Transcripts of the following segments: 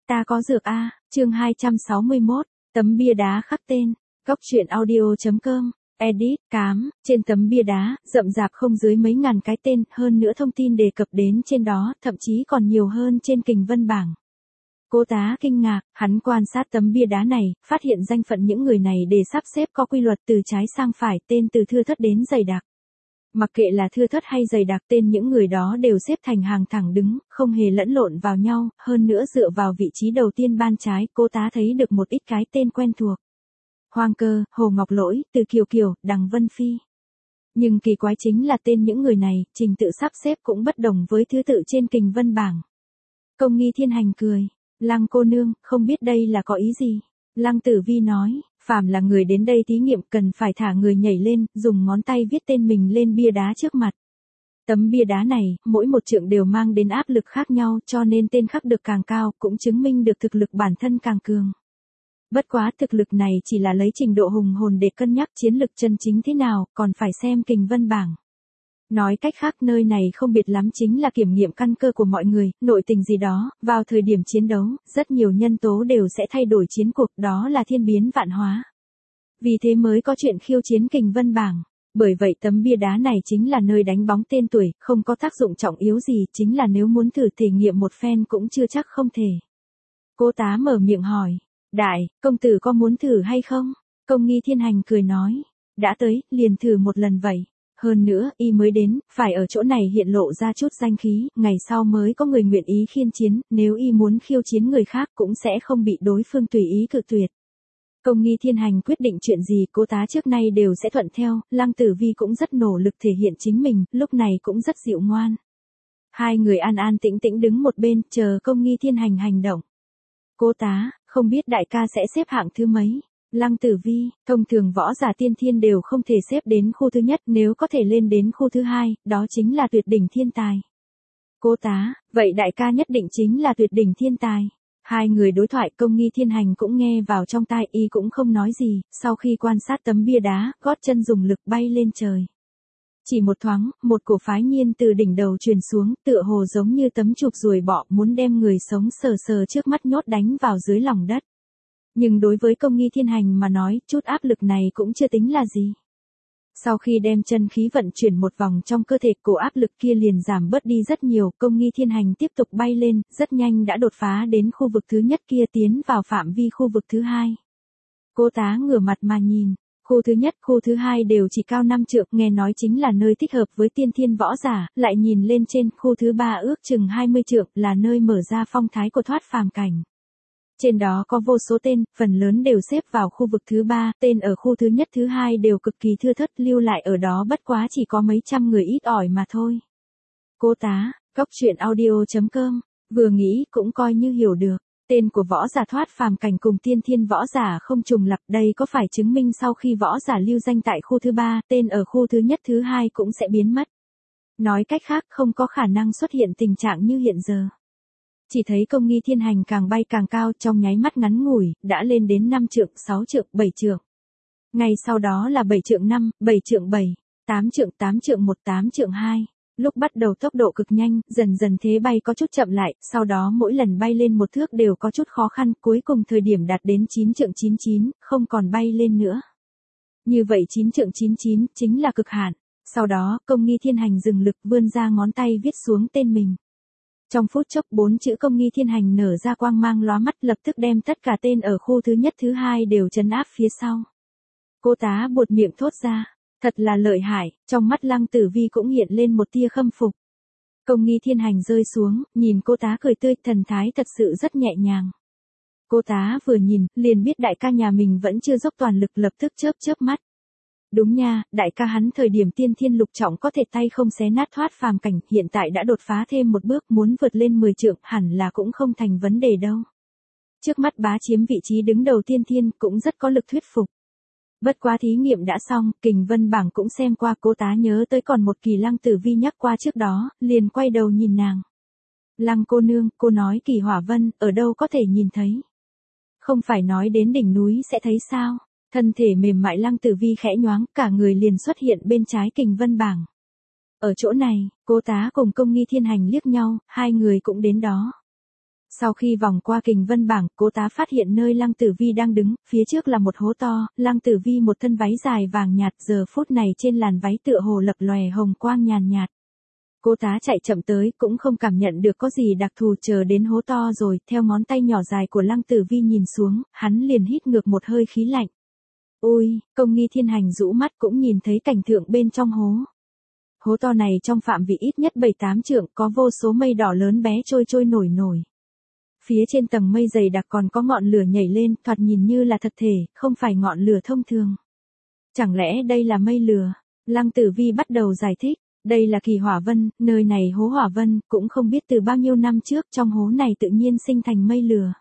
Ta có dược a, chương 261, tấm bia đá khắc tên, Cóc truyện audio.com, edit, cám, trên tấm bia đá, rậm rạp không dưới mấy ngàn cái tên, hơn nữa thông tin đề cập đến trên đó, thậm chí còn nhiều hơn trên kình vân bảng. Cô tá kinh ngạc, hắn quan sát tấm bia đá này, phát hiện danh phận những người này để sắp xếp có quy luật từ trái sang phải, tên từ thưa thớt đến dày đặc. Mặc kệ là thưa thớt hay dày đặc, tên những người đó đều xếp thành hàng thẳng đứng, không hề lẫn lộn vào nhau, hơn nữa dựa vào vị trí đầu tiên ban trái, cô tá thấy được một ít cái tên quen thuộc. Hoang Cơ, Hồ Ngọc Lỗi, Từ Kiều Kiều, Đằng Vân Phi. Nhưng kỳ quái chính là tên những người này, trình tự sắp xếp cũng bất đồng với thứ tự trên kình vân bảng. Công Nghi Thiên Hành cười, Lăng cô nương, không biết đây là có ý gì? Lăng Tử Vi nói, phàm là người đến đây thí nghiệm cần phải thả người nhảy lên, dùng ngón tay viết tên mình lên bia đá trước mặt. Tấm bia đá này, mỗi một trượng đều mang đến áp lực khác nhau, cho nên tên khắc được càng cao, cũng chứng minh được thực lực bản thân càng cường. Bất quá thực lực này chỉ là lấy trình độ hùng hồn để cân nhắc chiến lực chân chính thế nào, còn phải xem kình vân bảng. Nói cách khác, nơi này không biệt lắm chính là kiểm nghiệm căn cơ của mọi người, nội tình gì đó, vào thời điểm chiến đấu, rất nhiều nhân tố đều sẽ thay đổi chiến cuộc, đó là thiên biến vạn hóa. Vì thế mới có chuyện khiêu chiến kình vân bảng. Bởi vậy tấm bia đá này chính là nơi đánh bóng tên tuổi, không có tác dụng trọng yếu gì, chính là nếu muốn thử thể nghiệm một phen cũng chưa chắc không thể. Cô tá mở miệng hỏi, đại, công tử có muốn thử hay không? Công Nghi Thiên Hành cười nói, đã tới, liền thử một lần vậy. Hơn nữa, y mới đến, phải ở chỗ này hiện lộ ra chút danh khí, ngày sau mới có người nguyện ý khiên chiến, nếu y muốn khiêu chiến người khác cũng sẽ không bị đối phương tùy ý cự tuyệt. Công Nghi Thiên Hành quyết định chuyện gì cô tá trước nay đều sẽ thuận theo, Lăng Tử Vi cũng rất nỗ lực thể hiện chính mình, lúc này cũng rất dịu ngoan. Hai người an an tĩnh tĩnh đứng một bên, chờ Công Nghi Thiên Hành hành động. Cô tá, không biết đại ca sẽ xếp hạng thứ mấy? Lăng Tử Vi, thông thường võ giả tiên thiên đều không thể xếp đến khu thứ nhất, nếu có thể lên đến khu thứ hai, đó chính là tuyệt đỉnh thiên tài. Cô tá, vậy đại ca nhất định chính là tuyệt đỉnh thiên tài. Hai người đối thoại, Công Nghi Thiên Hành cũng nghe vào trong tai, y cũng không nói gì, sau khi quan sát tấm bia đá, gót chân dùng lực bay lên trời. Chỉ một thoáng, một cổ phái nhiên từ đỉnh đầu truyền xuống, tựa hồ giống như tấm chụp ruồi bọ muốn đem người sống sờ sờ trước mắt nhốt đánh vào dưới lòng đất. Nhưng đối với Công Nghi Thiên Hành mà nói, chút áp lực này cũng chưa tính là gì. Sau khi đem chân khí vận chuyển một vòng trong cơ thể, cổ áp lực kia liền giảm bớt đi rất nhiều, Công Nghi Thiên Hành tiếp tục bay lên, rất nhanh đã đột phá đến khu vực thứ nhất kia, tiến vào phạm vi khu vực thứ hai. Cô tá ngửa mặt mà nhìn, khu thứ nhất, khu thứ hai đều chỉ cao 5 trượng, nghe nói chính là nơi thích hợp với tiên thiên võ giả, lại nhìn lên trên, khu thứ ba ước chừng 20 trượng, là nơi mở ra phong thái của thoát phàm cảnh. Trên đó có vô số tên, phần lớn đều xếp vào khu vực thứ ba, tên ở khu thứ nhất thứ hai đều cực kỳ thưa thớt, lưu lại ở đó bất quá chỉ có mấy trăm người ít ỏi mà thôi. Cô tá, Cóc truyện audio.com, vừa nghĩ cũng coi như hiểu được, tên của võ giả thoát phàm cảnh cùng tiên thiên võ giả không trùng lặp, đây có phải chứng minh sau khi võ giả lưu danh tại khu thứ ba, tên ở khu thứ nhất thứ hai cũng sẽ biến mất. Nói cách khác, không có khả năng xuất hiện tình trạng như hiện giờ. Chỉ thấy Công Nghi Thiên Hành càng bay càng cao, trong nháy mắt ngắn ngủi, đã lên đến 5 trượng, 6 trượng, 7 trượng. Ngay sau đó là 7 trượng 5, 7 trượng 7, 8 trượng 1, 8 trượng 2. Lúc bắt đầu tốc độ cực nhanh, dần dần thế bay có chút chậm lại, sau đó mỗi lần bay lên một thước đều có chút khó khăn, cuối cùng thời điểm đạt đến 9 trượng 99, không còn bay lên nữa. Như vậy 9 trượng 99 chính là cực hạn. Sau đó, Công Nghi Thiên Hành dừng lực, vươn ra ngón tay viết xuống tên mình. Trong phút chốc 4 chữ Công Nghi Thiên Hành nở ra quang mang lóa mắt, lập tức đem tất cả tên ở khu thứ nhất thứ hai đều trấn áp phía sau. Cô tá buột miệng thốt ra, thật là lợi hại, trong mắt Lăng Tử Vi cũng hiện lên một tia khâm phục. Công Nghi Thiên Hành rơi xuống, nhìn cô tá cười tươi, thần thái thật sự rất nhẹ nhàng. Cô tá vừa nhìn, liền biết đại ca nhà mình vẫn chưa dốc toàn lực, lập tức chớp mắt. Đúng nha, đại ca hắn thời điểm tiên thiên lục trọng có thể tay không xé nát thoát phàm cảnh, hiện tại đã đột phá thêm một bước, muốn vượt lên 10 trượng, hẳn là cũng không thành vấn đề đâu. Trước mắt bá chiếm vị trí đứng đầu tiên thiên, cũng rất có lực thuyết phục. Bất quá thí nghiệm đã xong, kình vân bảng cũng xem qua, cô tá nhớ tới còn một kỳ Lăng Tử Vi nhắc qua trước đó, liền quay đầu nhìn nàng. Lăng cô nương, cô nói kỳ hỏa vân, ở đâu có thể nhìn thấy? Không phải nói đến đỉnh núi sẽ thấy sao? Thân thể mềm mại Lăng Tử Vi khẽ nhoáng, cả người liền xuất hiện bên trái kình vân bảng. Ở chỗ này, cô tá cùng Công Nghi Thiên Hành liếc nhau, hai người cũng đến đó. Sau khi vòng qua kình vân bảng, cố tá phát hiện nơi Lăng Tử Vi đang đứng, phía trước là một hố to, Lăng Tử Vi một thân váy dài vàng nhạt, giờ phút này trên làn váy tựa hồ lập lòe hồng quang nhàn nhạt. Cố tá chạy chậm tới, cũng không cảm nhận được có gì đặc thù, chờ đến hố to rồi, theo ngón tay nhỏ dài của Lăng Tử Vi nhìn xuống, hắn liền hít ngược một hơi khí lạnh. Ôi, Công Nghi Thiên Hành rũ mắt cũng nhìn thấy cảnh tượng bên trong hố. Hố to này trong phạm vi ít nhất 7-8 trượng, có vô số mây đỏ lớn bé trôi nổi nổi. Phía trên tầng mây dày đặc còn có ngọn lửa nhảy lên, thoạt nhìn như là thật thể, không phải ngọn lửa thông thường. Chẳng lẽ đây là mây lửa? Lăng Tử Vi bắt đầu giải thích, đây là kỳ hỏa vân, nơi này hố hỏa vân, cũng không biết từ bao nhiêu năm trước trong hố này tự nhiên sinh thành mây lửa.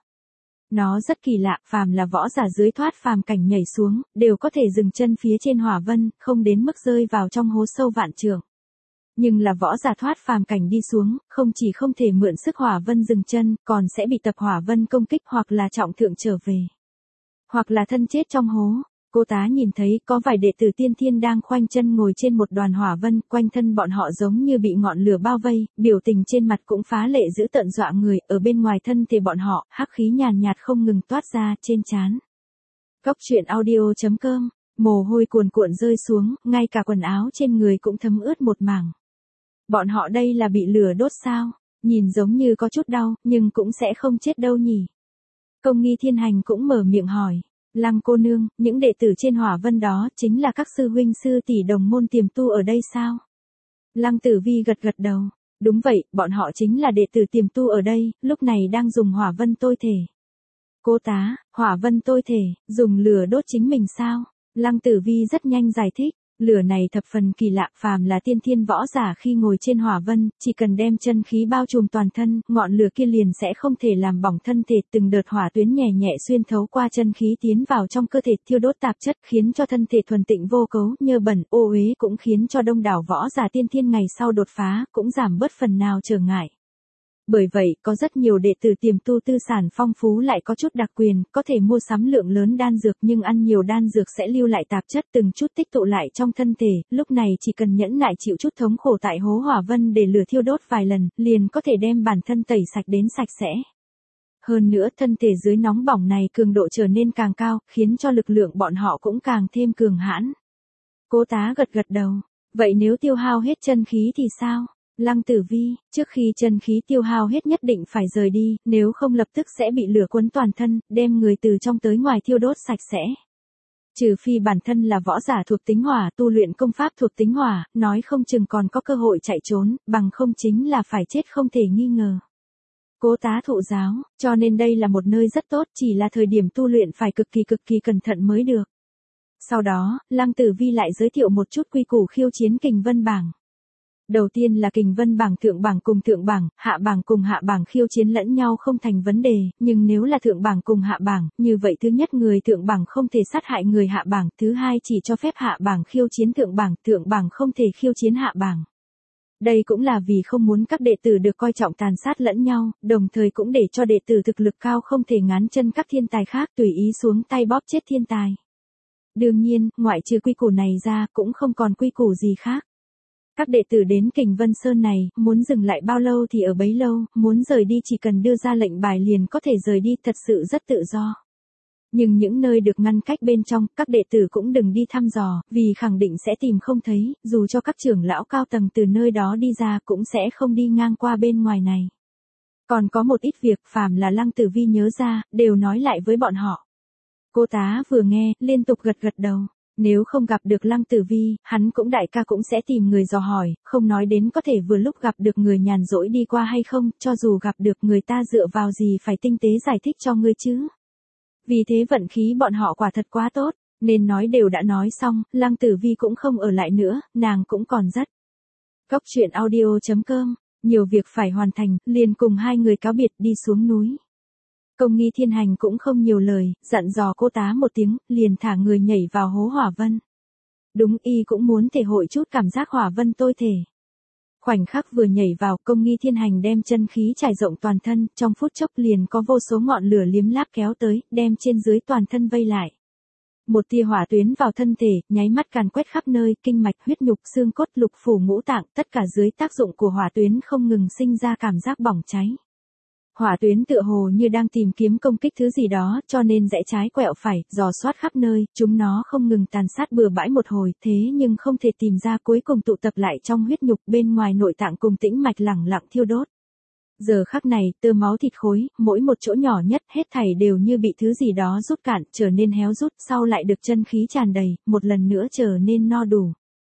Nó rất kỳ lạ, phàm là võ giả dưới thoát phàm cảnh nhảy xuống, đều có thể dừng chân phía trên hỏa vân, không đến mức rơi vào trong hố sâu vạn trượng. Nhưng là võ giả thoát phàm cảnh đi xuống, không chỉ không thể mượn sức hỏa vân dừng chân, còn sẽ bị tập hỏa vân công kích hoặc là trọng thượng trở về. Hoặc là thân chết trong hố. Cô tá nhìn thấy có vài đệ tử tiên thiên đang khoanh chân ngồi trên một đoàn hỏa vân, quanh thân bọn họ giống như bị ngọn lửa bao vây, biểu tình trên mặt cũng phá lệ dữ tợn dọa người, ở bên ngoài thân thể bọn họ, hắc khí nhàn nhạt không ngừng toát ra trên trán. Cốc truyện audio.com, mồ hôi cuồn cuộn rơi xuống, ngay cả quần áo trên người cũng thấm ướt một mảng. Bọn họ đây là bị lửa đốt sao? Nhìn giống như có chút đau, nhưng cũng sẽ không chết đâu nhỉ? Công Nghi Thiên Hành cũng mở miệng hỏi. Lăng cô nương, những đệ tử trên hỏa vân đó chính là các sư huynh sư tỷ đồng môn tiềm tu ở đây sao? Lăng Tử Vi gật đầu. Đúng vậy, bọn họ chính là đệ tử tiềm tu ở đây, lúc này đang dùng hỏa vân tôi thể. Cố tá, hỏa vân tôi thể, dùng lửa đốt chính mình sao? Lăng Tử Vi rất nhanh giải thích. Lửa này thập phần kỳ lạ, phàm là tiên thiên võ giả khi ngồi trên hỏa vân, chỉ cần đem chân khí bao trùm toàn thân, ngọn lửa kia liền sẽ không thể làm bỏng thân thể, từng đợt hỏa tuyến nhẹ nhẹ xuyên thấu qua chân khí tiến vào trong cơ thể, thiêu đốt tạp chất, khiến cho thân thể thuần tịnh vô cấu, nhơ bẩn, ô uế, cũng khiến cho đông đảo võ giả tiên thiên ngày sau đột phá, cũng giảm bớt phần nào trở ngại. Bởi vậy, có rất nhiều đệ tử tiềm tu tư sản phong phú lại có chút đặc quyền, có thể mua sắm lượng lớn đan dược, nhưng ăn nhiều đan dược sẽ lưu lại tạp chất từng chút tích tụ lại trong thân thể, lúc này chỉ cần nhẫn nại chịu chút thống khổ tại hố hỏa vân để lửa thiêu đốt vài lần, liền có thể đem bản thân tẩy sạch đến sạch sẽ. Hơn nữa, thân thể dưới nóng bỏng này cường độ trở nên càng cao, khiến cho lực lượng bọn họ cũng càng thêm cường hãn. Cố tá gật đầu, vậy nếu tiêu hao hết chân khí thì sao? Lăng Tử Vi, trước khi chân khí tiêu hao hết nhất định phải rời đi, nếu không lập tức sẽ bị lửa cuốn toàn thân, đem người từ trong tới ngoài thiêu đốt sạch sẽ. Trừ phi bản thân là võ giả thuộc tính hỏa, tu luyện công pháp thuộc tính hỏa, nói không chừng còn có cơ hội chạy trốn, bằng không chính là phải chết không thể nghi ngờ. Cố tá thụ giáo, cho nên đây là một nơi rất tốt, chỉ là thời điểm tu luyện phải cực kỳ cẩn thận mới được. Sau đó, Lăng Tử Vi lại giới thiệu một chút quy củ khiêu chiến kình vân bảng. Đầu tiên là kình vân bảng thượng bảng cùng thượng bảng, hạ bảng cùng hạ bảng khiêu chiến lẫn nhau không thành vấn đề, nhưng nếu là thượng bảng cùng hạ bảng, như vậy thứ nhất người thượng bảng không thể sát hại người hạ bảng, thứ hai chỉ cho phép hạ bảng khiêu chiến thượng bảng không thể khiêu chiến hạ bảng. Đây cũng là vì không muốn các đệ tử được coi trọng tàn sát lẫn nhau, đồng thời cũng để cho đệ tử thực lực cao không thể ngán chân các thiên tài khác tùy ý xuống tay bóp chết thiên tài. Đương nhiên, ngoại trừ quy củ này ra cũng không còn quy củ gì khác. Các đệ tử đến Kình Vân Sơn này, muốn dừng lại bao lâu thì ở bấy lâu, muốn rời đi chỉ cần đưa ra lệnh bài liền có thể rời đi, thật sự rất tự do. Nhưng những nơi được ngăn cách bên trong, các đệ tử cũng đừng đi thăm dò, vì khẳng định sẽ tìm không thấy, dù cho các trưởng lão cao tầng từ nơi đó đi ra cũng sẽ không đi ngang qua bên ngoài này. Còn có một ít việc phàm là Lăng Tử Vi nhớ ra, đều nói lại với bọn họ. Cô tá vừa nghe, liên tục gật đầu. Nếu không gặp được Lăng Tử Vi, hắn cũng đại ca cũng sẽ tìm người dò hỏi, không nói đến có thể vừa lúc gặp được người nhàn rỗi đi qua hay không, cho dù gặp được người ta dựa vào gì phải tinh tế giải thích cho ngươi chứ. Vì thế vận khí bọn họ quả thật quá tốt, nên nói đều đã nói xong, Lăng Tử Vi cũng không ở lại nữa, nàng cũng còn rất. Cốc truyện audio.com, nhiều việc phải hoàn thành, liền cùng hai người cáo biệt đi xuống núi. Công Nghi Thiên Hành cũng không nhiều lời, dặn dò cô tá một tiếng, liền thả người nhảy vào hố hỏa vân. Đúng, y cũng muốn thể hội chút cảm giác hỏa vân tôi thể. Khoảnh khắc vừa nhảy vào, Công Nghi Thiên Hành đem chân khí trải rộng toàn thân, trong phút chốc liền có vô số ngọn lửa liếm láp kéo tới, đem trên dưới toàn thân vây lại. Một tia hỏa tuyến vào thân thể, nháy mắt càn quét khắp nơi, kinh mạch, huyết nhục, xương cốt, lục phủ ngũ tạng, tất cả dưới tác dụng của hỏa tuyến không ngừng sinh ra cảm giác bỏng cháy. Hỏa tuyến tựa hồ như đang tìm kiếm công kích thứ gì đó, cho nên rẽ trái quẹo phải, dò soát khắp nơi, chúng nó không ngừng tàn sát bừa bãi một hồi, thế nhưng không thể tìm ra, cuối cùng tụ tập lại trong huyết nhục, bên ngoài nội tạng cùng tĩnh mạch lẳng lặng thiêu đốt. Giờ khắc này, tơ máu thịt khối, mỗi một chỗ nhỏ nhất, hết thảy đều như bị thứ gì đó rút cạn, trở nên héo rút, sau lại được chân khí tràn đầy, một lần nữa trở nên no đủ.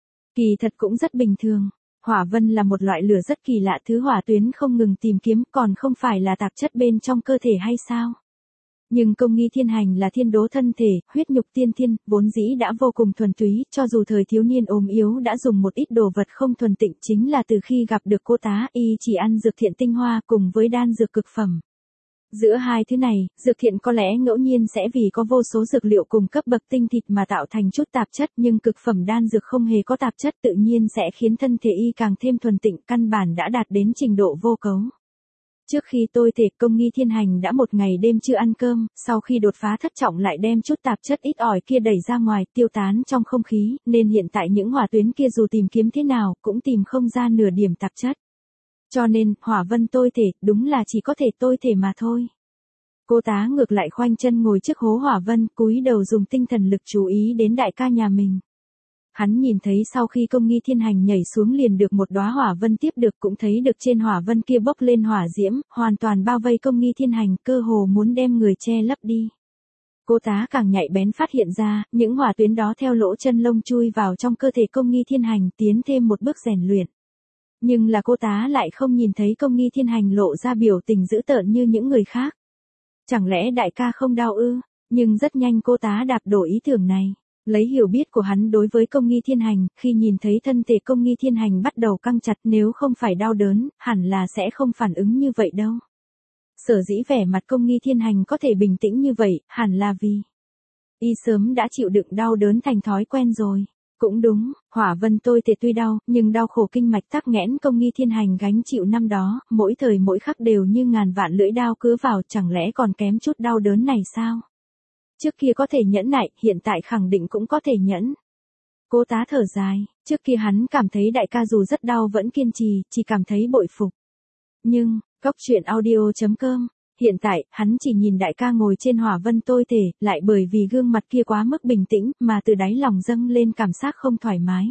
Kỳ thật cũng rất bình thường. Hỏa vân là một loại lửa rất kỳ lạ, thứ hỏa tuyến không ngừng tìm kiếm, còn không phải là tạp chất bên trong cơ thể hay sao? Nhưng công nghi thiên hành là thiên đố thân thể, huyết nhục tiên thiên, vốn dĩ đã vô cùng thuần túy, cho dù thời thiếu niên ốm yếu đã dùng một ít đồ vật không thuần tịnh, chính là từ khi gặp được cô tá, y chỉ ăn dược thiện tinh hoa cùng với đan dược cực phẩm. Giữa hai thứ này, dược thiện có lẽ ngẫu nhiên sẽ vì có vô số dược liệu cùng cấp bậc tinh thịt mà tạo thành chút tạp chất, nhưng cực phẩm đan dược không hề có tạp chất, tự nhiên sẽ khiến thân thể y càng thêm thuần tịnh, căn bản đã đạt đến trình độ vô cấu. Trước khi tôi thể, công nghi thiên hành đã một ngày đêm chưa ăn cơm, sau khi đột phá thất trọng lại đem chút tạp chất ít ỏi kia đẩy ra ngoài, tiêu tán trong không khí, nên hiện tại những hỏa tuyến kia dù tìm kiếm thế nào, cũng tìm không ra nửa điểm tạp chất. Cho nên, hỏa vân tôi thể, đúng là chỉ có thể tôi thể mà thôi. Cô tá ngược lại khoanh chân ngồi trước hố hỏa vân, cúi đầu dùng tinh thần lực chú ý đến đại ca nhà mình. Hắn nhìn thấy sau khi công nghi thiên hành nhảy xuống liền được một đóa hỏa vân tiếp được, cũng thấy được trên hỏa vân kia bốc lên hỏa diễm, hoàn toàn bao vây công nghi thiên hành, cơ hồ muốn đem người che lấp đi. Cô tá càng nhạy bén phát hiện ra, những hỏa tuyến đó theo lỗ chân lông chui vào trong cơ thể công nghi thiên hành, tiến thêm một bước rèn luyện. Nhưng là cô tá lại không nhìn thấy công nghi thiên hành lộ ra biểu tình dữ tợn như những người khác. Chẳng lẽ đại ca không đau ư? Nhưng rất nhanh cô tá đạp đổ ý tưởng này. Lấy hiểu biết của hắn đối với công nghi thiên hành, khi nhìn thấy thân thể công nghi thiên hành bắt đầu căng chặt, nếu không phải đau đớn, hẳn là sẽ không phản ứng như vậy đâu. Sở dĩ vẻ mặt công nghi thiên hành có thể bình tĩnh như vậy, hẳn là vì y sớm đã chịu đựng đau đớn thành thói quen rồi. Cũng đúng, hỏa vân tôi thể tuy đau, nhưng đau khổ kinh mạch tắc nghẽn công nghi thiên hành gánh chịu năm đó, mỗi thời mỗi khắc đều như ngàn vạn lưỡi đao cứa vào, chẳng lẽ còn kém chút đau đớn này sao? Trước kia có thể nhẫn nại, hiện tại khẳng định cũng có thể nhẫn. Cô tá thở dài, trước kia hắn cảm thấy đại ca dù rất đau vẫn kiên trì, chỉ cảm thấy bội phục. Nhưng, Cóc truyện audio.com, hiện tại, hắn chỉ nhìn đại ca ngồi trên hỏa vân tôi thể, lại bởi vì gương mặt kia quá mức bình tĩnh, mà từ đáy lòng dâng lên cảm giác không thoải mái.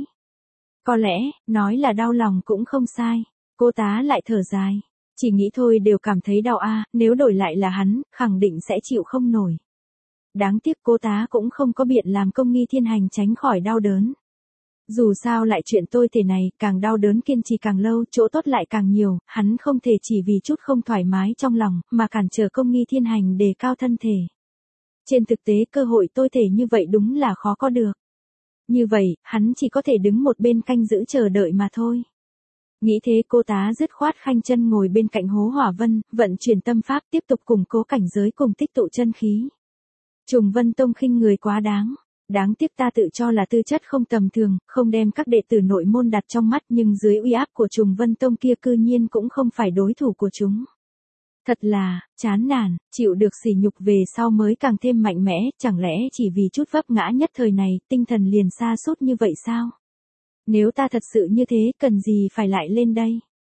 Có lẽ, nói là đau lòng cũng không sai. Cô tá lại thở dài, chỉ nghĩ thôi đều cảm thấy đau nếu đổi lại là hắn, khẳng định sẽ chịu không nổi. Đáng tiếc cô tá cũng không có biện làm công nghi thiên hành tránh khỏi đau đớn. Dù sao lại chuyện tôi thể này, càng đau đớn kiên trì càng lâu, chỗ tốt lại càng nhiều, hắn không thể chỉ vì chút không thoải mái trong lòng, mà cản trở công nghi thiên hành đề cao thân thể. Trên thực tế cơ hội tôi thể như vậy đúng là khó có được. Như vậy, hắn chỉ có thể đứng một bên canh giữ chờ đợi mà thôi. Nghĩ thế cô tá dứt khoát khanh chân ngồi bên cạnh hố hỏa vân, vận chuyển tâm pháp tiếp tục củng cố cảnh giới cùng tích tụ chân khí. Trùng Vân Tông khinh người quá đáng. Đáng tiếc ta tự cho là tư chất không tầm thường, không đem các đệ tử nội môn đặt trong mắt, nhưng dưới uy áp của Trùng Vân Tông kia cư nhiên cũng không phải đối thủ của chúng. Thật là, chán nản, chịu được sỉ nhục về sau mới càng thêm mạnh mẽ, chẳng lẽ chỉ vì chút vấp ngã nhất thời này, tinh thần liền sa sút như vậy sao? Nếu ta thật sự như thế, cần gì phải lại lên đây?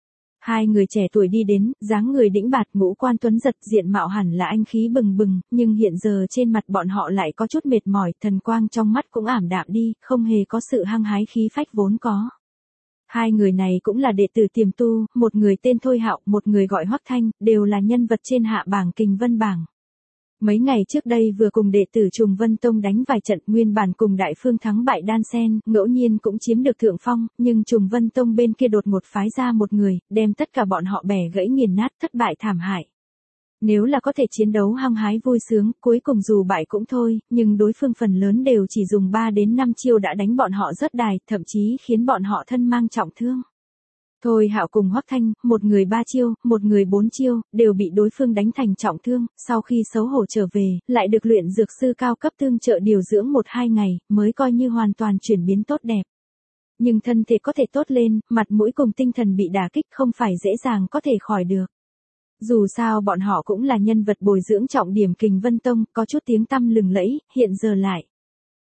Hai người trẻ tuổi đi đến, dáng người đĩnh bạt, ngũ quan tuấn giật, diện mạo hẳn là anh khí bừng bừng, nhưng hiện giờ trên mặt bọn họ lại có chút mệt mỏi, thần quang trong mắt cũng ảm đạm đi, không hề có sự hăng hái khí phách vốn có. Hai người này cũng là đệ tử tiềm tu, một người tên Thôi Hạo, một người gọi Hoắc Thanh, đều là nhân vật trên hạ bảng Kình Vân bảng. Mấy ngày trước đây vừa cùng đệ tử Trùng Vân Tông đánh vài trận, nguyên bản cùng đại phương thắng bại đan xen, ngẫu nhiên cũng chiếm được thượng phong, nhưng Trùng Vân Tông bên kia đột ngột phái ra một người, đem tất cả bọn họ bẻ gãy nghiền nát, thất bại thảm hại. Nếu là có thể chiến đấu hăng hái vui sướng, cuối cùng dù bại cũng thôi, nhưng đối phương phần lớn đều chỉ dùng 3 đến 5 chiêu đã đánh bọn họ rớt đài, thậm chí khiến bọn họ thân mang trọng thương. Thôi Hạo cùng Hoắc Thanh, một người 3 chiêu, một người 4 chiêu, đều bị đối phương đánh thành trọng thương, sau khi xấu hổ trở về, lại được luyện dược sư cao cấp tương trợ điều dưỡng 1-2 ngày, mới coi như hoàn toàn chuyển biến tốt đẹp. Nhưng thân thể có thể tốt lên, mặt mũi cùng tinh thần bị đả kích không phải dễ dàng có thể khỏi được. Dù sao bọn họ cũng là nhân vật bồi dưỡng trọng điểm Kình Vân Tông, có chút tiếng tăm lừng lẫy, hiện giờ lại